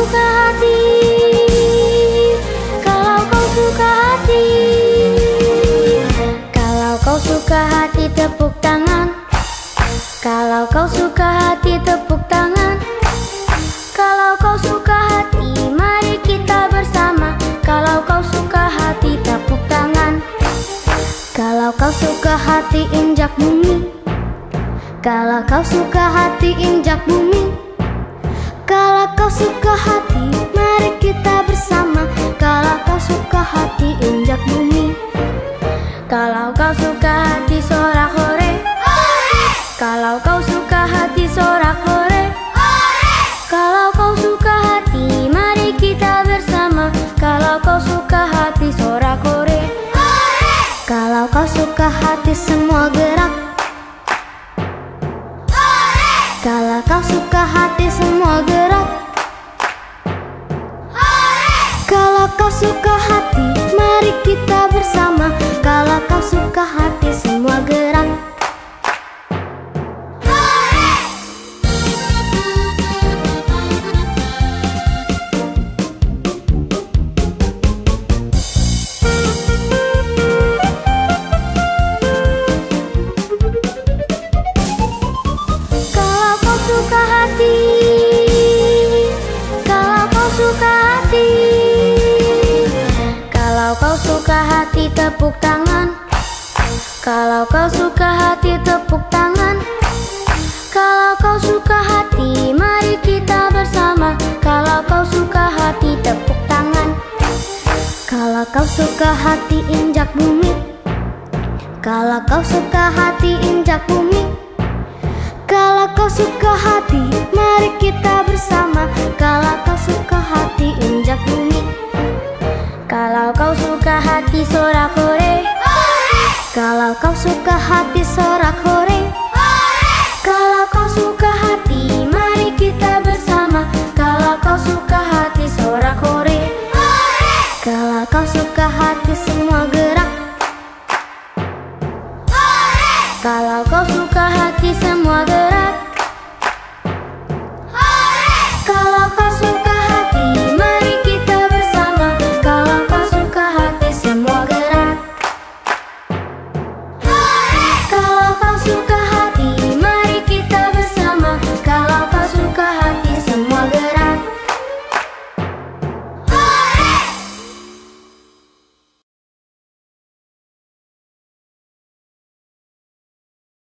suka hati, kalau kau suka hati, kalau kau suka hati tepuk tangan. Kalau kau suka hati tepuk tangan. Kalau kau suka hati mari kita bersama. Kalau kau suka hati tepuk tangan. Kalau kau suka hati injak bumi. Kalau kau suka hati injak bumi. Kalau kau suka hati mari kita bersama. Kalau kau suka hati injak bumi. Kalau kau suka hati sorak hore. Kalau kau suka hati sorak hore. Kalau kau suka hati mari kita bersama. Kalau kau suka hati sorak hore. Kalau kau suka hati semua gerak. Kalau kau suka hati semua gerak. Kalau kau suka hati mari kita bersama. Kalau kau suka hati semua gerak. Suka hati, kalau kau suka hati, kalau kau suka hati tepuk tangan. Kalau kau suka hati tepuk tangan. Kalau kau suka hati mari kita bersama. Kalau kau suka hati tepuk tangan. Kalau kau suka hati injak bumi. Kalau kau suka hati injak bumi. Kalau kau suka hati mari kita bersama. Kalau kau suka hati injak bumi. Kalau kau suka hati sorak hore. Kalau kau suka hati sorak hore. Kalau kau suka hati mari kita bersama. Kalau kau suka hati sorak hore. Kalau kau suka hati semua gerak. Kalau kau suka hati semua gerak.